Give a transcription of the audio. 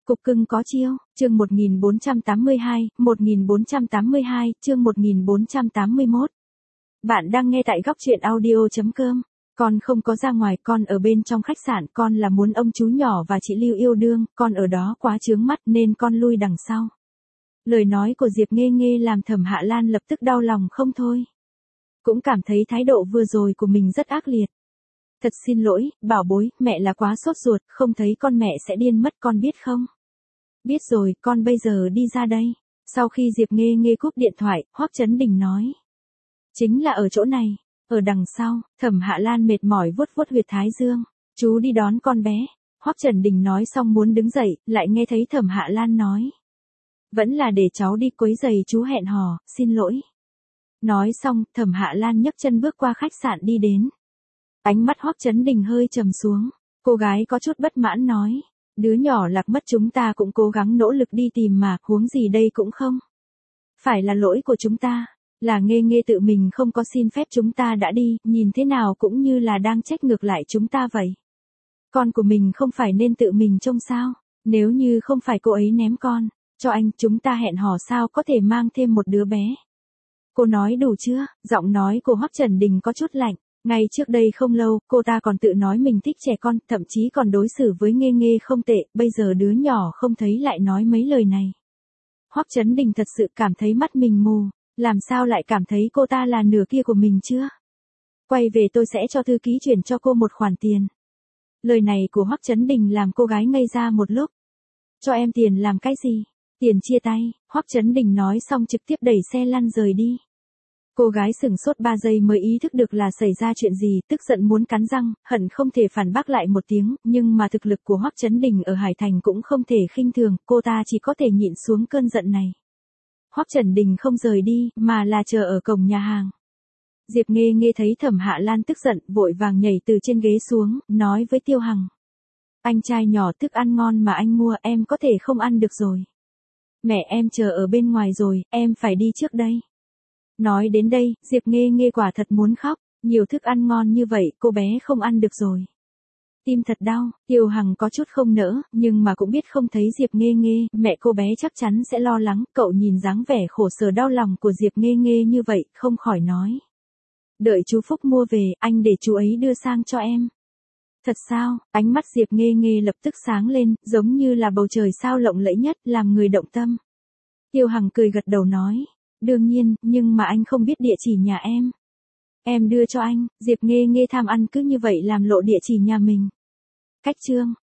Cục cưng có chiêu, chương 1482, chương 1481. Bạn đang nghe tại góc truyện audio.com. Con không có ra ngoài, con ở bên trong khách sạn, con là muốn ông chú nhỏ và chị Lưu yêu đương, con ở đó quá chướng mắt nên con lui đằng sau. Lời nói của Diệp Nghê Nghê làm Thẩm Hạ Lan lập tức đau lòng không thôi. Cũng cảm thấy thái độ vừa rồi của mình rất ác liệt. Thật xin lỗi, bảo bối, mẹ là quá sốt ruột, không thấy con mẹ sẽ điên mất con biết không? Biết rồi, con bây giờ đi ra đây. Sau khi Diệp Nghê Nghê cúp điện thoại, Hoắc Chấn Đình nói. Chính là ở chỗ này, ở đằng sau. Thẩm Hạ Lan mệt mỏi vuốt vuốt huyệt thái dương. Chú đi đón con bé. Hoắc Chấn Đình nói xong muốn đứng dậy, lại nghe thấy Thẩm Hạ Lan nói. Vẫn là để cháu đi quấy giày chú hẹn hò, xin lỗi. Nói xong, Thẩm Hạ Lan nhấc chân bước qua khách sạn đi đến. Ánh mắt Hoắc Chấn Đình hơi trầm xuống. Cô gái có chút bất mãn nói. Đứa nhỏ lạc mất chúng ta cũng cố gắng nỗ lực đi tìm mà, huống gì đây cũng không. Phải là lỗi của chúng ta, là Nghê Nghê tự mình không có xin phép chúng ta đã đi, nhìn thế nào cũng như là đang trách ngược lại chúng ta vậy. Con của mình không phải nên tự mình trông sao, nếu như không phải cô ấy ném con, cho anh, chúng ta hẹn hò sao có thể mang thêm một đứa bé. Cô nói đủ chưa? Giọng nói của Hoắc Chấn Đình có chút lạnh. Ngay trước đây không lâu, cô ta còn tự nói mình thích trẻ con, thậm chí còn đối xử với Nghê Nghê không tệ, bây giờ đứa nhỏ không thấy lại nói mấy lời này. Hoắc Chấn Đình thật sự cảm thấy mắt mình mù, làm sao lại cảm thấy cô ta là nửa kia của mình chưa? Quay về tôi sẽ cho thư ký chuyển cho cô một khoản tiền. Lời này của Hoắc Chấn Đình làm cô gái ngây ra một lúc. Cho em tiền làm cái gì? Tiền chia tay, Hoắc Chấn Đình nói xong trực tiếp đẩy xe lăn rời đi. Cô gái sửng sốt 3 giây mới ý thức được là xảy ra chuyện gì, tức giận muốn cắn răng, hận không thể phản bác lại một tiếng, nhưng mà thực lực của Hoắc Chấn Đình ở Hải Thành cũng không thể khinh thường, cô ta chỉ có thể nhịn xuống cơn giận này. Hoắc Chấn Đình không rời đi, mà là chờ ở cổng nhà hàng. Diệp Nghê Nghê thấy Thẩm Hạ Lan tức giận, vội vàng nhảy từ trên ghế xuống, nói với Tiêu Hằng. Anh trai nhỏ, thức ăn ngon mà anh mua em có thể không ăn được rồi. Mẹ em chờ ở bên ngoài rồi, em phải đi trước đây. Nói đến đây, Diệp Nghê Nghê quả thật muốn khóc, nhiều thức ăn ngon như vậy, cô bé không ăn được rồi. Tim thật đau, Tiêu Hằng có chút không nỡ, nhưng mà cũng biết không thấy Diệp Nghê Nghê, mẹ cô bé chắc chắn sẽ lo lắng, cậu nhìn dáng vẻ khổ sở đau lòng của Diệp Nghê Nghê như vậy, không khỏi nói. Đợi chú Phúc mua về, anh để chú ấy đưa sang cho em. Thật sao? Ánh mắt Diệp Nghê Nghê lập tức sáng lên, giống như là bầu trời sao lộng lẫy nhất, làm người động tâm. Tiêu Hằng cười gật đầu nói. Đương nhiên, nhưng mà anh không biết địa chỉ nhà em. Em đưa cho anh. Diệp Nghê Nghê tham ăn cứ như vậy làm lộ địa chỉ nhà mình. Cách chương.